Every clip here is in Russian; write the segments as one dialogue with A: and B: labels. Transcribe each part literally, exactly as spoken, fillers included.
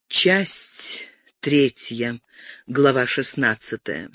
A: Часть третья, глава шестнадцатая.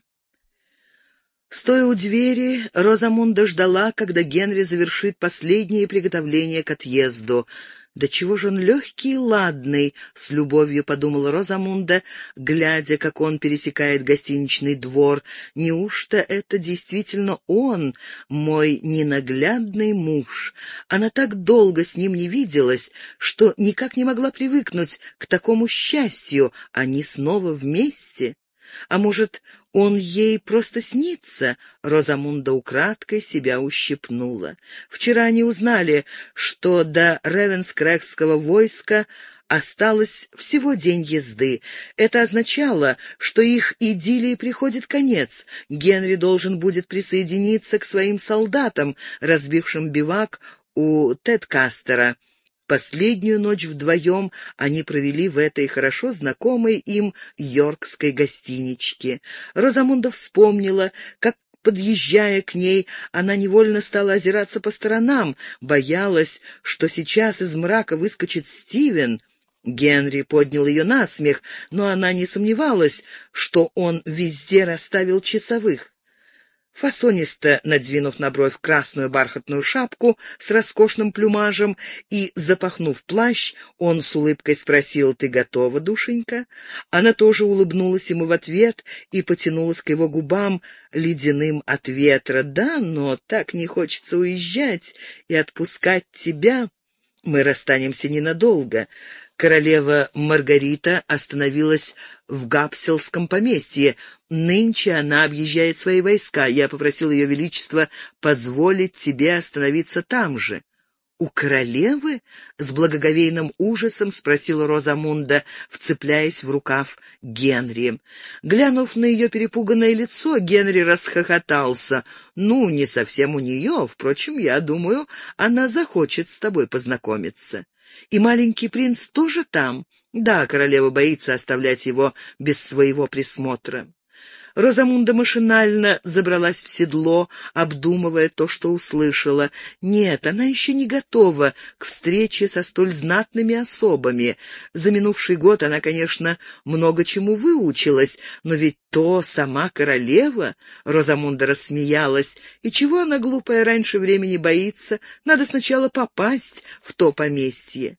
A: Стоя у двери, Розамунда ждала, когда Генри завершит последние приготовления к отъезду. «Да чего же он легкий и ладный?» — с любовью подумала Розамунда, глядя, как он пересекает гостиничный двор. «Неужто это действительно он, мой ненаглядный муж?» Она так долго с ним не виделась, что никак не могла привыкнуть к такому счастью. Они снова вместе. А может, он ей просто снится? Розамунда украдкой себя ущипнула. Вчера они узнали, что до ревенскрэгского войска осталось всего день езды. Это означало, что их идиллии приходит конец. Генри должен будет присоединиться к своим солдатам, разбившим бивак у Тедкастера. Последнюю ночь вдвоем они провели в этой хорошо знакомой им йоркской гостиничке. Розамунда вспомнила, как, подъезжая к ней, она невольно стала озираться по сторонам, боялась, что сейчас из мрака выскочит Стивен. Генри поднял ее на смех, но она не сомневалась, что он везде расставил часовых. Фасонисто надвинув на бровь красную бархатную шапку с роскошным плюмажем и запахнув плащ, он с улыбкой спросил: «Ты готова, душенька?» Она тоже улыбнулась ему в ответ и потянулась к его губам, ледяным от ветра. «Да, но так не хочется уезжать и отпускать тебя. Мы расстанемся ненадолго». Королева Маргарита остановилась в Гапсельском поместье. Нынче она объезжает свои войска. Я попросил ее величество позволить тебе остановиться там же. «У королевы?» — с благоговейным ужасом спросила Розамунда, вцепляясь в рукав Генри. Глянув на ее перепуганное лицо, Генри расхохотался. «Ну, не совсем у нее. Впрочем, я думаю, она захочет с тобой познакомиться». «И маленький принц тоже там?» «Да, королева боится оставлять его без своего присмотра». Розамунда машинально забралась в седло, обдумывая то, что услышала. Нет, она еще не готова к встрече со столь знатными особами. За минувший год она, конечно, много чему выучилась, но ведь то сама королева. Розамунда рассмеялась. И чего она, глупая, раньше времени боится? Надо сначала попасть в то поместье.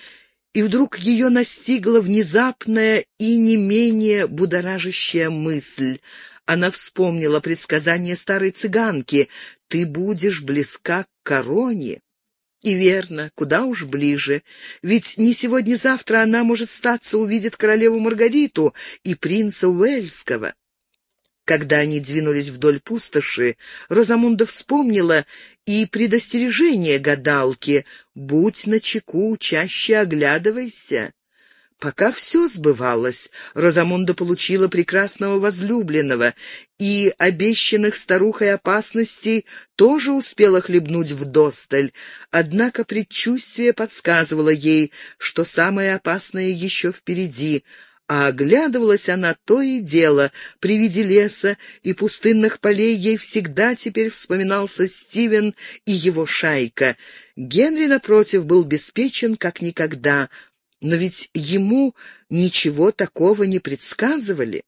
A: И вдруг ее настигла внезапная и не менее будоражащая мысль. Она вспомнила предсказание старой цыганки: «Ты будешь близка к короне». И верно, куда уж ближе. Ведь не сегодня-завтра она, может статься, увидит королеву Маргариту и принца Уэльского. Когда они двинулись вдоль пустоши, Розамунда вспомнила и предостережение гадалки: «Будь начеку, чаще оглядывайся». Пока все сбывалось. Розамунда получила прекрасного возлюбленного, и обещанных старухой опасностей тоже успела хлебнуть вдосталь. Однако предчувствие подсказывало ей, что самое опасное еще впереди. А оглядывалась она то и дело. При виде леса и пустынных полей ей всегда теперь вспоминался Стивен и его шайка. Генри, напротив, был беспечен как никогда, но ведь ему ничего такого не предсказывали.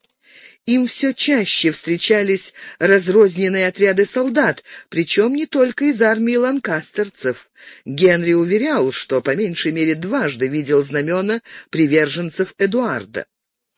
A: Им все чаще встречались разрозненные отряды солдат, причем не только из армии ланкастерцев. Генри уверял, что по меньшей мере дважды видел знамена приверженцев Эдуарда.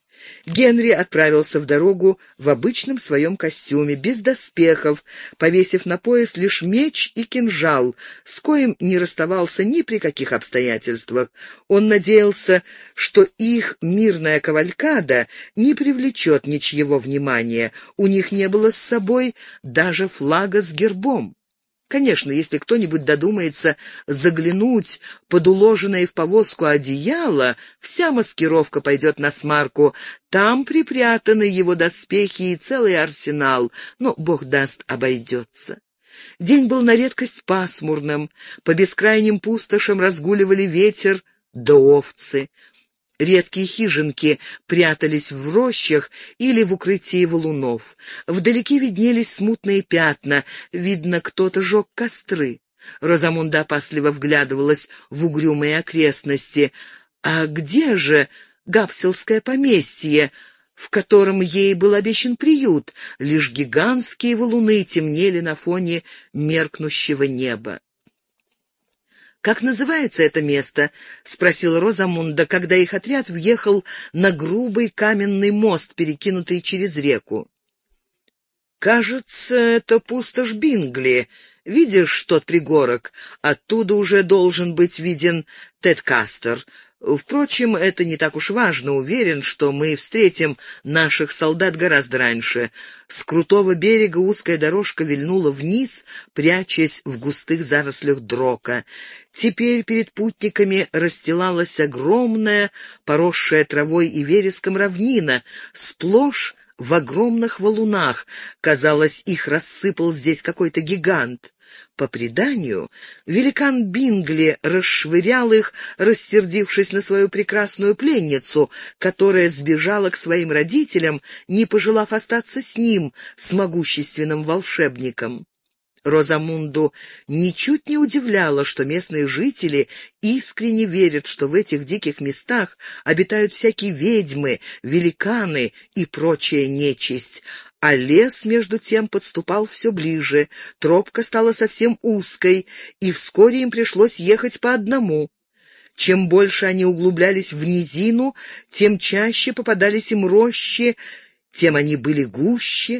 A: Генри отправился в дорогу в обычном своем костюме, без доспехов, повесив на пояс лишь меч и кинжал, с коим не расставался ни при каких обстоятельствах. Он надеялся, что их мирная кавалькада не привлечет ничьего внимания. У них не было с собой даже флага с гербом. Конечно, если кто-нибудь додумается заглянуть под уложенное в повозку одеяло, вся маскировка пойдет насмарку. Там припрятаны его доспехи и целый арсенал, но, бог даст, обойдется. День был на редкость пасмурным, по бескрайним пустошам разгуливали ветер да овцы. Редкие хижинки прятались в рощах или в укрытии валунов. Вдалеке виднелись смутные пятна, видно, кто-то жег костры. Розамунда опасливо вглядывалась в угрюмые окрестности. А где же Гапсельское поместье, в котором ей был обещан приют. Лишь гигантские валуны темнели на фоне меркнущего неба. «Как называется это место?» — спросила Розамунда, когда их отряд въехал на грубый каменный мост, перекинутый через реку. «Кажется, это пустошь Бингли. Видишь тот пригорок? Оттуда уже должен быть виден Тедкастер. Впрочем, это не так уж важно. Уверен, что мы встретим наших солдат гораздо раньше». С крутого берега узкая дорожка вильнула вниз, прячась в густых зарослях дрока. Теперь перед путниками расстилалась огромная, поросшая травой и вереском равнина, сплошь в огромных валунах. Казалось, их рассыпал здесь какой-то гигант. По преданию, великан Бингли расшвырял их, рассердившись на свою прекрасную пленницу, которая сбежала к своим родителям, не пожелав остаться с ним, с могущественным волшебником. Розамунду ничуть не удивляло, что местные жители искренне верят, что в этих диких местах обитают всякие ведьмы, великаны и прочая нечисть. А лес, между тем, подступал все ближе, тропка стала совсем узкой, и вскоре им пришлось ехать по одному. Чем больше они углублялись в низину, тем чаще попадались им рощи, тем они были гуще.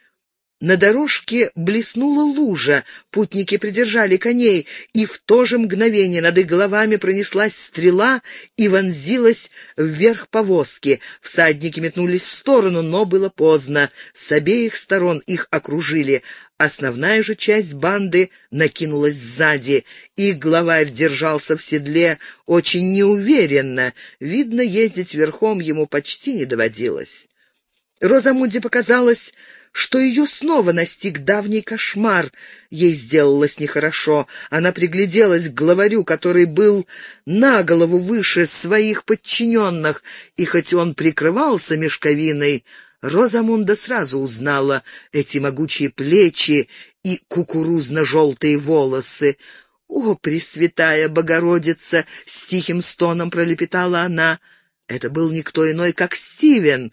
A: На дорожке блеснула лужа, путники придержали коней, и в то же мгновение над их головами пронеслась стрела и вонзилась вверх повозки. Всадники метнулись в сторону, но было поздно. С обеих сторон их окружили. Основная же часть банды накинулась сзади. Их главарь держался в седле очень неуверенно. Видно, ездить верхом ему почти не доводилось. Розамунде показалось, что ее снова настиг давний кошмар. Ей сделалось нехорошо. Она пригляделась к главарю, который был на голову выше своих подчиненных, и хоть он прикрывался мешковиной, Розамунда сразу узнала эти могучие плечи и кукурузно-желтые волосы. «О, Пресвятая Богородица!» — с тихим стоном пролепетала она. Это был никто иной, как Стивен.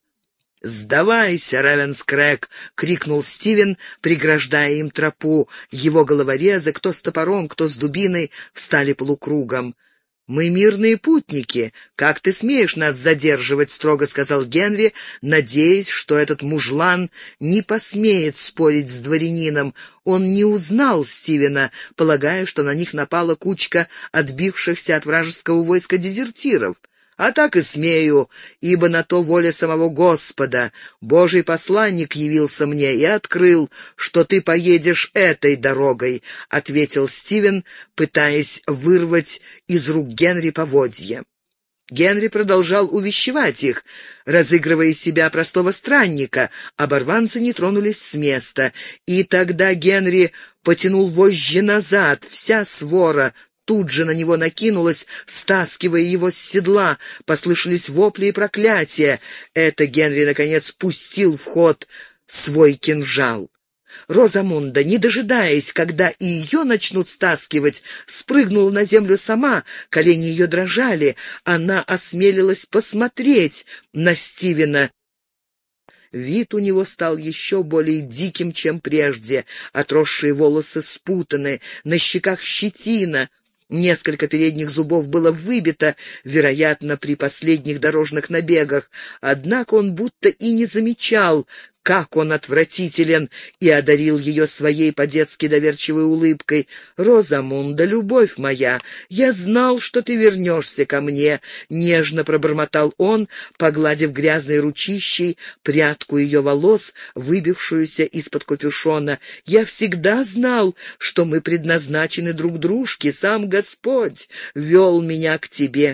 A: «Сдавайся, Равенскрэг!» — крикнул Стивен, преграждая им тропу. Его головорезы, кто с топором, кто с дубиной, встали полукругом. «Мы мирные путники. Как ты смеешь нас задерживать?» — строго сказал Генри, надеясь, что этот мужлан не посмеет спорить с дворянином. Он не узнал Стивена, полагая, что на них напала кучка отбившихся от вражеского войска дезертиров. «А так и смею, ибо на то воля самого Господа. Божий посланник явился мне и открыл, что ты поедешь этой дорогой», — ответил Стивен, пытаясь вырвать из рук Генри поводья. Генри продолжал увещевать их, разыгрывая из себя простого странника. Оборванцы не тронулись с места, и тогда Генри потянул вожжи назад. Вся свора тут же на него накинулась, стаскивая его с седла. Послышались вопли и проклятия. Это Генри, наконец, пустил в ход свой кинжал. Розамунда, не дожидаясь, когда и ее начнут стаскивать, спрыгнула на землю сама, колени ее дрожали. Она осмелилась посмотреть на Стивена. Вид у него стал еще более диким, чем прежде. Отросшие волосы спутаны, на щеках щетина. Несколько передних зубов было выбито, вероятно, при последних дорожных набегах. Однако он будто и не замечал, как он отвратителен, и одарил ее своей по-детски доверчивой улыбкой. «Розамунда, любовь моя, я знал, что ты вернешься ко мне», — нежно пробормотал он, погладив грязной ручищей прядку ее волос, выбившуюся из-под капюшона. «Я всегда знал, что мы предназначены друг дружке. Сам Господь вел меня к тебе».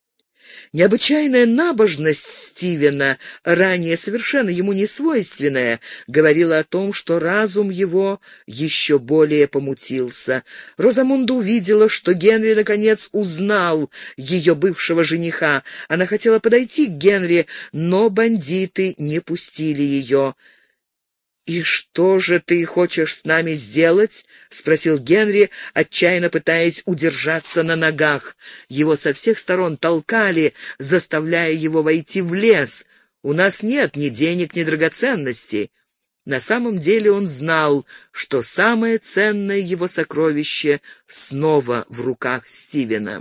A: Необычайная набожность Стивена, ранее совершенно ему не свойственная, говорила о том, что разум его еще более помутился. Розамунда увидела, что Генри наконец узнал ее бывшего жениха. Она хотела подойти к Генри, но бандиты не пустили ее. «И что же ты хочешь с нами сделать?» — спросил Генри, отчаянно пытаясь удержаться на ногах. Его со всех сторон толкали, заставляя его войти в лес. «У нас нет ни денег, ни драгоценностей». На самом деле он знал, что самое ценное его сокровище снова в руках Стивена.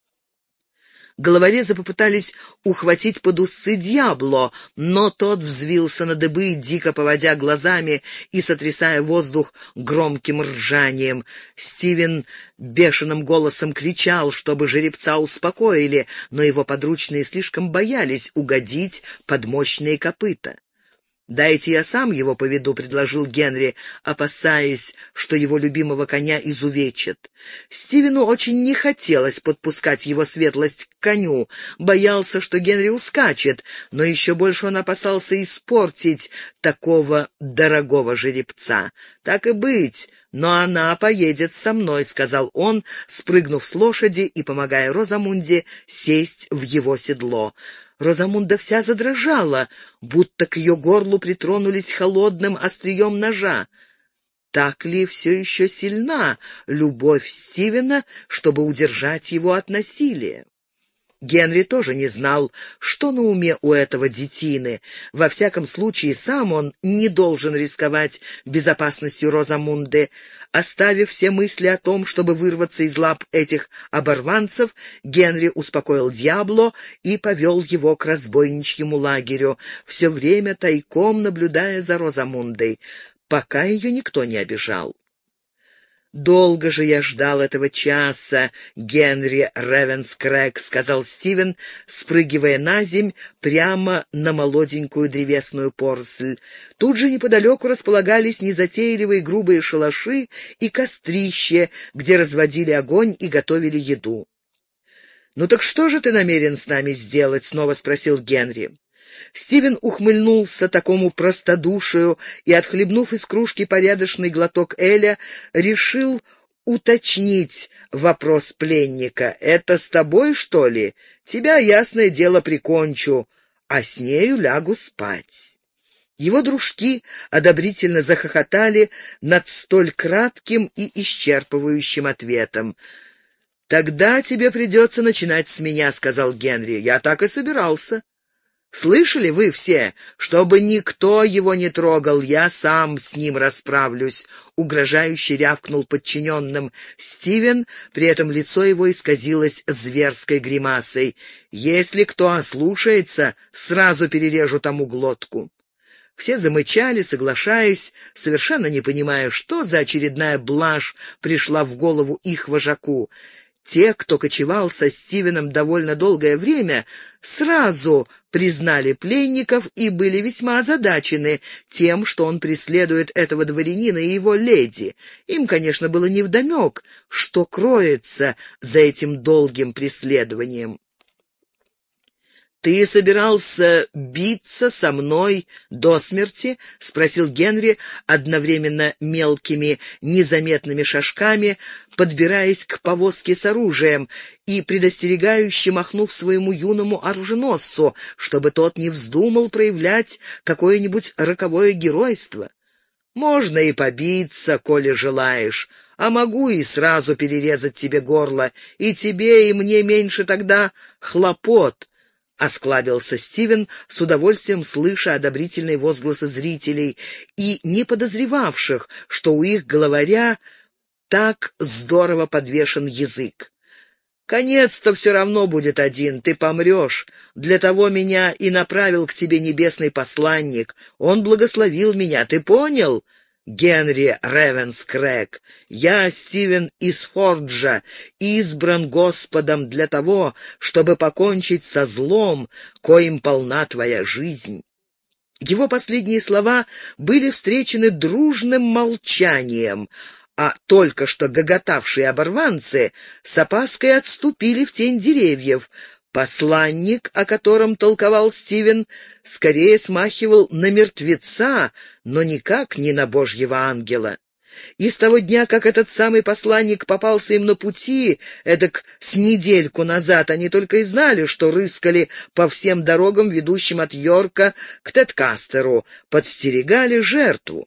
A: Головорезы попытались ухватить под усы Дьябло, но тот взвился на дыбы, дико поводя глазами и сотрясая воздух громким ржанием. Стивен бешеным голосом кричал, чтобы жеребца успокоили, но его подручные слишком боялись угодить под мощные копыта. «Дайте я сам его поведу», — предложил Генри, опасаясь, что его любимого коня изувечат. Стивену очень не хотелось подпускать его светлость к коню, боялся, что Генри ускачет, но еще больше он опасался испортить такого дорогого жеребца. «Так и быть, но она поедет со мной», — сказал он, спрыгнув с лошади и помогая Розамунде сесть в его седло. Розамунда вся задрожала, будто к ее горлу притронулись холодным острием ножа. Так ли все еще сильна любовь Стивена, чтобы удержать его от насилия? Генри тоже не знал, что на уме у этого детины. Во всяком случае, сам он не должен рисковать безопасностью Розамунды. Оставив все мысли о том, чтобы вырваться из лап этих оборванцев, Генри успокоил Дьябло и повел его к разбойничьему лагерю, все время тайком наблюдая за Розамундой, пока ее никто не обижал. «Долго же я ждал этого часа, Генри Ревенскрэг», — сказал Стивен, спрыгивая на земь прямо на молоденькую древесную поросль. Тут же неподалеку располагались незатейливые грубые шалаши и кострище, где разводили огонь и готовили еду. «Ну так что же ты намерен с нами сделать?» — снова спросил Генри. Стивен ухмыльнулся такому простодушию и, отхлебнув из кружки порядочный глоток эля, решил уточнить вопрос пленника. «Это с тобой, что ли? Тебя, ясное дело, прикончу, а с нею лягу спать». Его дружки одобрительно захохотали над столь кратким и исчерпывающим ответом. «Тогда тебе придется начинать с меня», — сказал Генри. «Я так и собирался». «Слышали вы все? Чтобы никто его не трогал, я сам с ним расправлюсь», — угрожающе рявкнул подчиненным Стивен, при этом лицо его исказилось зверской гримасой. «Если кто ослушается, сразу перережу тому глотку». Все замычали, соглашаясь, совершенно не понимая, что за очередная блажь пришла в голову их вожаку. Те, кто кочевал со Стивеном довольно долгое время, сразу признали пленников и были весьма озадачены тем, что он преследует этого дворянина и его леди. Им, конечно, было невдомек, что кроется за этим долгим преследованием. «Ты собирался биться со мной до смерти?» — спросил Генри, одновременно мелкими, незаметными шажками, подбираясь к повозке с оружием и предостерегающе махнув своему юному оруженосцу, чтобы тот не вздумал проявлять какое-нибудь роковое геройство. «Можно и побиться, коли желаешь, а могу и сразу перерезать тебе горло, и тебе, и мне меньше тогда хлопот». — осклабился Стивен, с удовольствием слыша одобрительные возгласы зрителей и не подозревавших, что у их главаря так здорово подвешен язык. «Конец-то все равно будет один, ты помрешь. Для того меня и направил к тебе небесный посланник. Он благословил меня, ты понял?» Генри Ревенскрэг, я, Стивен из Форджа, избран Господом для того, чтобы покончить со злом, коим полна твоя жизнь». Его последние слова были встречены дружным молчанием, а только что гоготавшие оборванцы с опаской отступили в тень деревьев. Посланник, о котором толковал Стивен, скорее смахивал на мертвеца, но никак не на Божьего ангела. И с того дня, как этот самый посланник попался им на пути, эдак с недельку назад, они только и знали, что рыскали по всем дорогам, ведущим от Йорка к Тедкастеру, подстерегали жертву.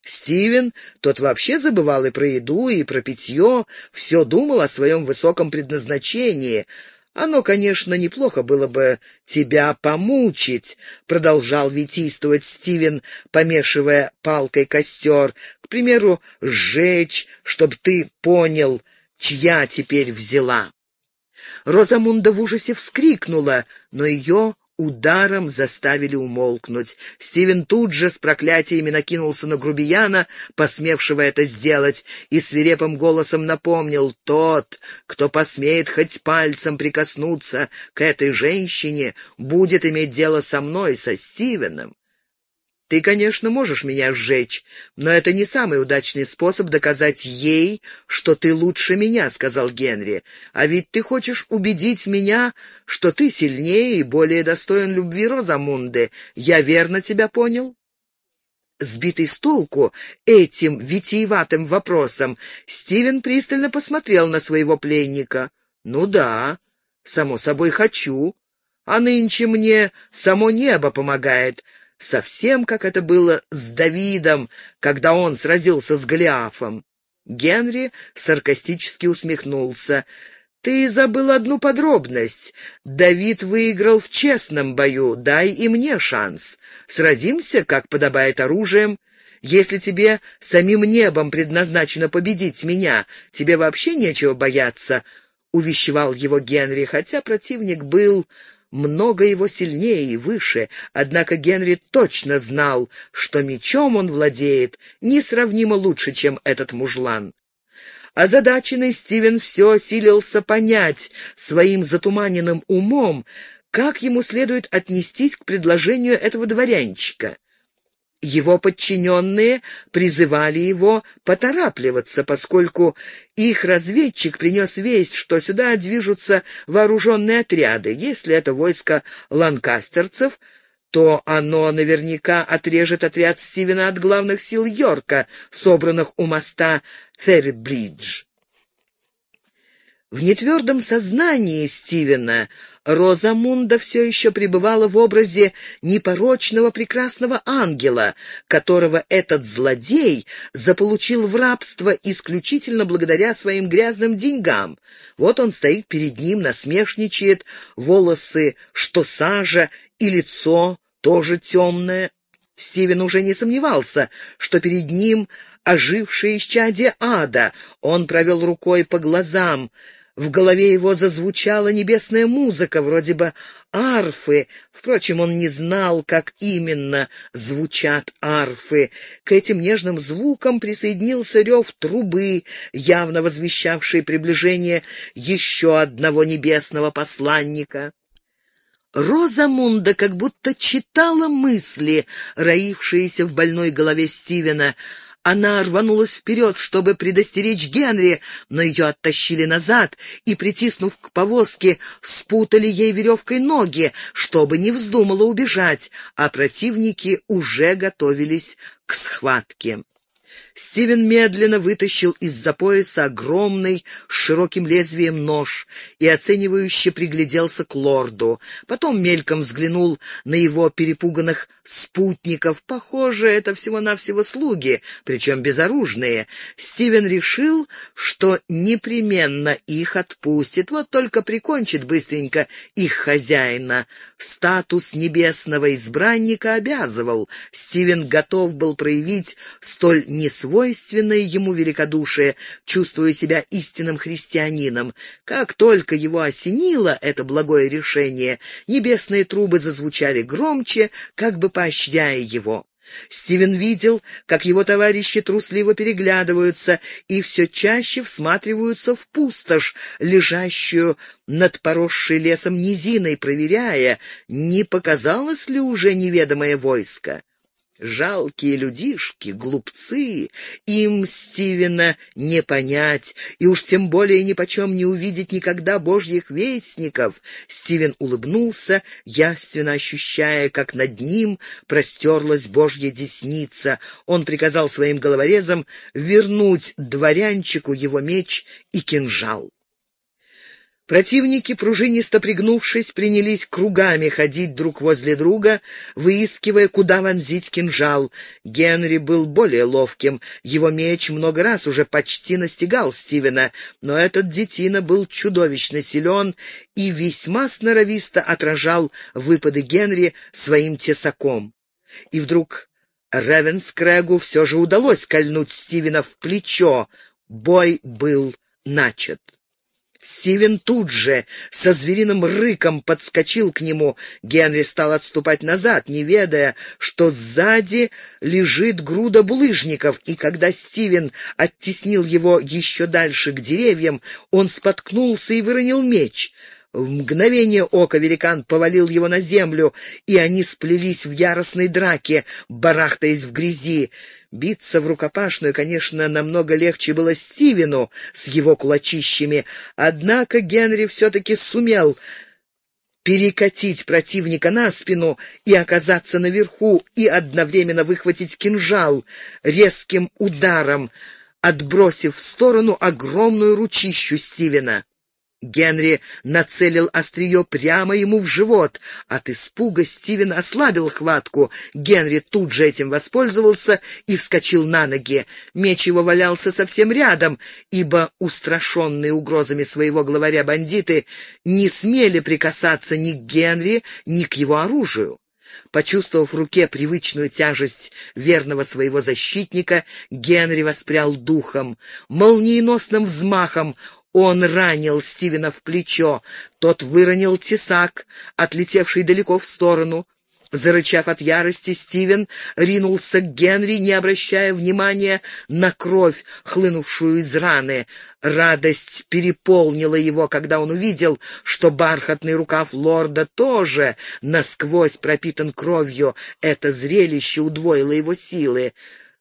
A: Стивен, тот вообще забывал и про еду, и про питье, все думал о своем высоком предназначении. «Оно, конечно, неплохо было бы тебя помучить», — продолжал витийствовать Стивен, помешивая палкой костер. «К примеру, сжечь, чтобы ты понял, чья теперь взяла». Розамунда в ужасе вскрикнула, но ее ударом заставили умолкнуть. Стивен тут же с проклятиями накинулся на грубияна, посмевшего это сделать, и свирепым голосом напомнил: «Тот, кто посмеет хоть пальцем прикоснуться к этой женщине, будет иметь дело со мной, со Стивеном. Ты, конечно, можешь меня сжечь, но это не самый удачный способ доказать ей, что ты лучше меня», — сказал Генри. «А ведь ты хочешь убедить меня, что ты сильнее и более достоин любви Розамунды. Я верно тебя понял?» Сбитый с толку этим витиеватым вопросом, Стивен пристально посмотрел на своего пленника. «Ну да, само собой хочу. А нынче мне само небо помогает». Совсем как это было с Давидом, когда он сразился с Голиафом. Генри саркастически усмехнулся. «Ты забыл одну подробность. Давид выиграл в честном бою. Дай и мне шанс. Сразимся, как подобает, оружием. Если тебе самим небом предназначено победить меня, тебе вообще нечего бояться», — увещевал его Генри, хотя противник был много его сильнее и выше, однако Генри точно знал, что мечом он владеет несравнимо лучше, чем этот мужлан. Озадаченный Стивен все силился понять своим затуманенным умом, как ему следует отнестись к предложению этого дворянчика. Его подчиненные призывали его поторапливаться, поскольку их разведчик принес весть, что сюда движутся вооруженные отряды. Если это войско ланкастерцев, то оно наверняка отрежет отряд Стивена от главных сил Йорка, собранных у моста Феррибридж. В нетвердом сознании Стивена Розамунда все еще пребывала в образе непорочного прекрасного ангела, которого этот злодей заполучил в рабство исключительно благодаря своим грязным деньгам. Вот он стоит перед ним, насмешничает, волосы что сажа и лицо тоже темное. Стивен уже не сомневался, что перед ним ожившее исчадие ада. Он провел рукой по глазам. В голове его зазвучала небесная музыка, вроде бы арфы. Впрочем, он не знал, как именно звучат арфы. К этим нежным звукам присоединился рев трубы, явно возвещавший приближение еще одного небесного посланника. Розамунда как будто читала мысли, роившиеся в больной голове Стивена. Она рванулась вперед, чтобы предостеречь Генри, но ее оттащили назад и, притиснув к повозке, спутали ей веревкой ноги, чтобы не вздумала убежать, а противники уже готовились к схватке. Стивен медленно вытащил из-за пояса огромный с широким лезвием нож и оценивающе пригляделся к лорду. Потом мельком взглянул на его перепуганных спутников. Похоже, это всего-навсего слуги, причем безоружные. Стивен решил, что непременно их отпустит, вот только прикончит быстренько их хозяина. Статус небесного избранника обязывал. Стивен готов был проявить столь несвойственное ему великодушие, чувствуя себя истинным христианином. Как только его осенило это благое решение, небесные трубы зазвучали громче, как бы поощряя его. Стивен видел, как его товарищи трусливо переглядываются и все чаще всматриваются в пустошь, лежащую над поросшей лесом низиной, проверяя, не показалось ли уже неведомое войско. Жалкие людишки, глупцы, им Стивена не понять, и уж тем более нипочем не увидеть никогда божьих вестников. Стивен улыбнулся, явственно ощущая, как над ним простерлась божья десница. Он приказал своим головорезам вернуть дворянчику его меч и кинжал. Противники, пружинисто пригнувшись, принялись кругами ходить друг возле друга, выискивая, куда вонзить кинжал. Генри был более ловким. Его меч много раз уже почти настигал Стивена, но этот детина был чудовищно силен и весьма сноровисто отражал выпады Генри своим тесаком. И вдруг Ревенскрэгу все же удалось кольнуть Стивена в плечо. Бой был начат. Стивен тут же со звериным рыком подскочил к нему. Генри стал отступать назад, не ведая, что сзади лежит груда булыжников, и когда Стивен оттеснил его еще дальше к деревьям, он споткнулся и выронил меч. В мгновение ока великан повалил его на землю, и они сплелись в яростной драке, барахтаясь в грязи. Биться в рукопашную, конечно, намного легче было Стивену с его кулачищами, однако Генри все-таки сумел перекатить противника на спину и оказаться наверху, и одновременно выхватить кинжал резким ударом, отбросив в сторону огромную ручищу Стивена. Генри нацелил острие прямо ему в живот. От испуга Стивен ослабил хватку. Генри тут же этим воспользовался и вскочил на ноги. Меч его валялся совсем рядом, ибо устрашенные угрозами своего главаря бандиты не смели прикасаться ни к Генри, ни к его оружию. Почувствовав в руке привычную тяжесть верного своего защитника, Генри воспрял духом. Молниеносным взмахом он ранил Стивена в плечо. Тот выронил тесак, отлетевший далеко в сторону. Зарычав от ярости, Стивен ринулся к Генри, не обращая внимания на кровь, хлынувшую из раны. Радость переполнила его, когда он увидел, что бархатный рукав лорда тоже насквозь пропитан кровью. Это зрелище удвоило его силы.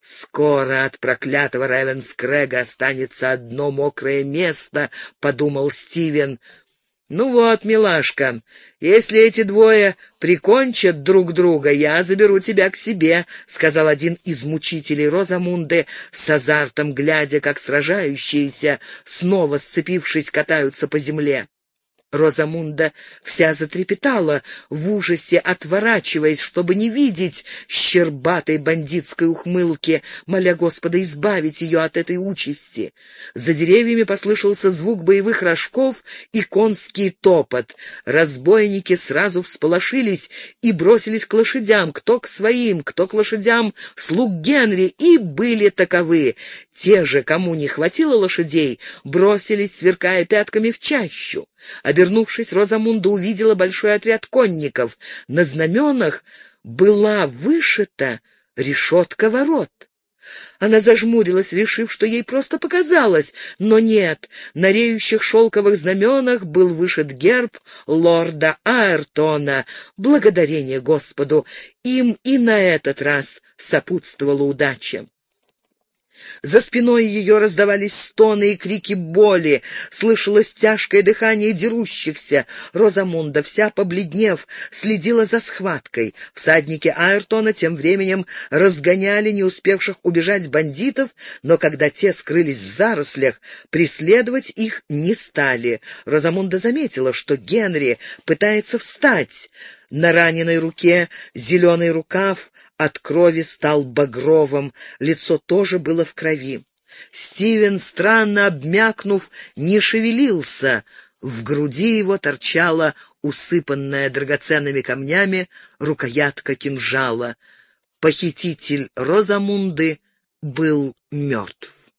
A: «Скоро от проклятого Ревенскрэга останется одно мокрое место», — подумал Стивен. «Ну вот, милашка, если эти двое прикончат друг друга, я заберу тебя к себе», — сказал один из мучителей Розамунды, с азартом глядя, как сражающиеся, снова сцепившись, катаются по земле. Розамунда вся затрепетала, в ужасе отворачиваясь, чтобы не видеть щербатой бандитской ухмылки, моля Господа избавить ее от этой участи. За деревьями послышался звук боевых рожков и конский топот. Разбойники сразу всполошились и бросились к лошадям, кто к своим, кто к лошадям слуг Генри, и были таковы. Те же, кому не хватило лошадей, бросились, сверкая пятками, в чащу. Обернувшись, Розамунда увидела большой отряд конников. На знаменах была вышита решетка ворот. Она зажмурилась, решив, что ей просто показалось, но нет, на реющих шелковых знаменах был вышит герб лорда Аэртона. Благодарение Господу! Им и на этот раз сопутствовала удача. За спиной ее раздавались стоны и крики боли, слышалось тяжкое дыхание дерущихся. Розамунда, вся побледнев, следила за схваткой. Всадники Аэртона тем временем разгоняли не успевших убежать бандитов, но когда те скрылись в зарослях, преследовать их не стали. Розамунда заметила, что Генри пытается встать. На раненой руке зеленый рукав от крови стал багровым, лицо тоже было в крови. Стивен, странно обмякнув, не шевелился. В груди его торчала усыпанная драгоценными камнями рукоятка кинжала. Похититель Розамунды был мертв.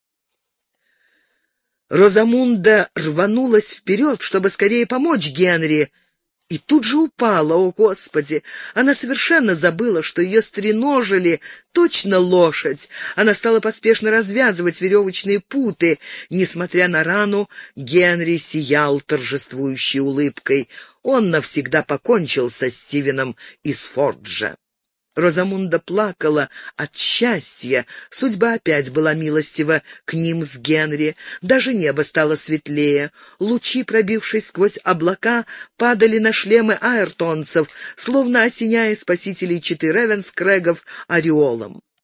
A: Розамунда рванулась вперед, чтобы скорее помочь Генри, и тут же упала. О, Господи! Она совершенно забыла, что ее стреножили точно лошадь. Она стала поспешно развязывать веревочные путы. Несмотря на рану, Генри сиял торжествующей улыбкой. Он навсегда покончил со Стивеном из Форджа. Розамунда плакала от счастья. Судьба опять была милостива к ним с Генри. Даже небо стало светлее. Лучи, пробившись сквозь облака, падали на шлемы аэртонцев, словно осеняя спасителей четы Ревенскрэгов ореолом.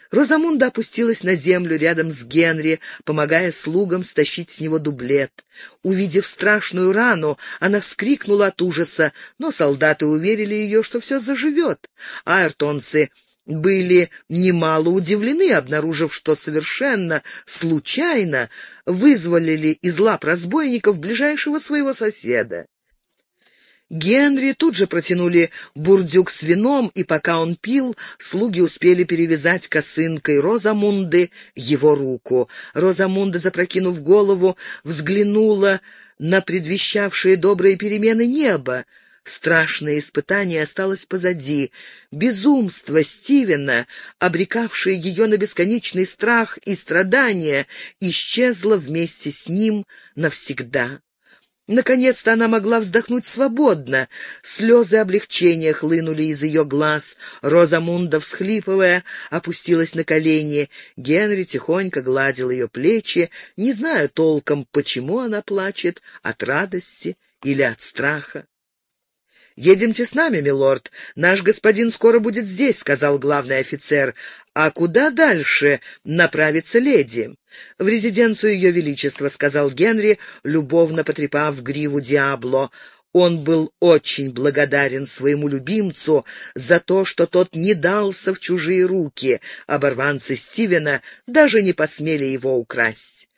A: Розамунда опустилась на землю рядом с Генри, помогая слугам стащить с него дублет. Увидев страшную рану, она вскрикнула от ужаса, но солдаты уверили ее, что все заживет. Айртонцы были немало удивлены, обнаружив, что совершенно случайно вызволили из лап разбойников ближайшего своего соседа. Генри тут же протянули бурдюк с вином, и пока он пил, слуги успели перевязать косынкой Розамунды его руку. Розамунда, запрокинув голову, взглянула на предвещавшие добрые перемены небо. Страшное испытание осталось позади. Безумство Стивена, обрекавшее ее на бесконечный страх и страдания, исчезло вместе с ним навсегда. Наконец-то она могла вздохнуть свободно. Слезы облегчения хлынули из ее глаз. Розамунда, всхлипывая, опустилась на колени. Генри тихонько гладил ее плечи, не зная толком, почему она плачет, от радости или от страха. «Едемте с нами, милорд. Наш господин скоро будет здесь», — сказал главный офицер. «А куда дальше направится леди?» «В резиденцию Ее Величества», — сказал Генри, любовно потрепав гриву Диабло. Он был очень благодарен своему любимцу за то, что тот не дался в чужие руки. Оборванцы Стивена даже не посмели его украсть.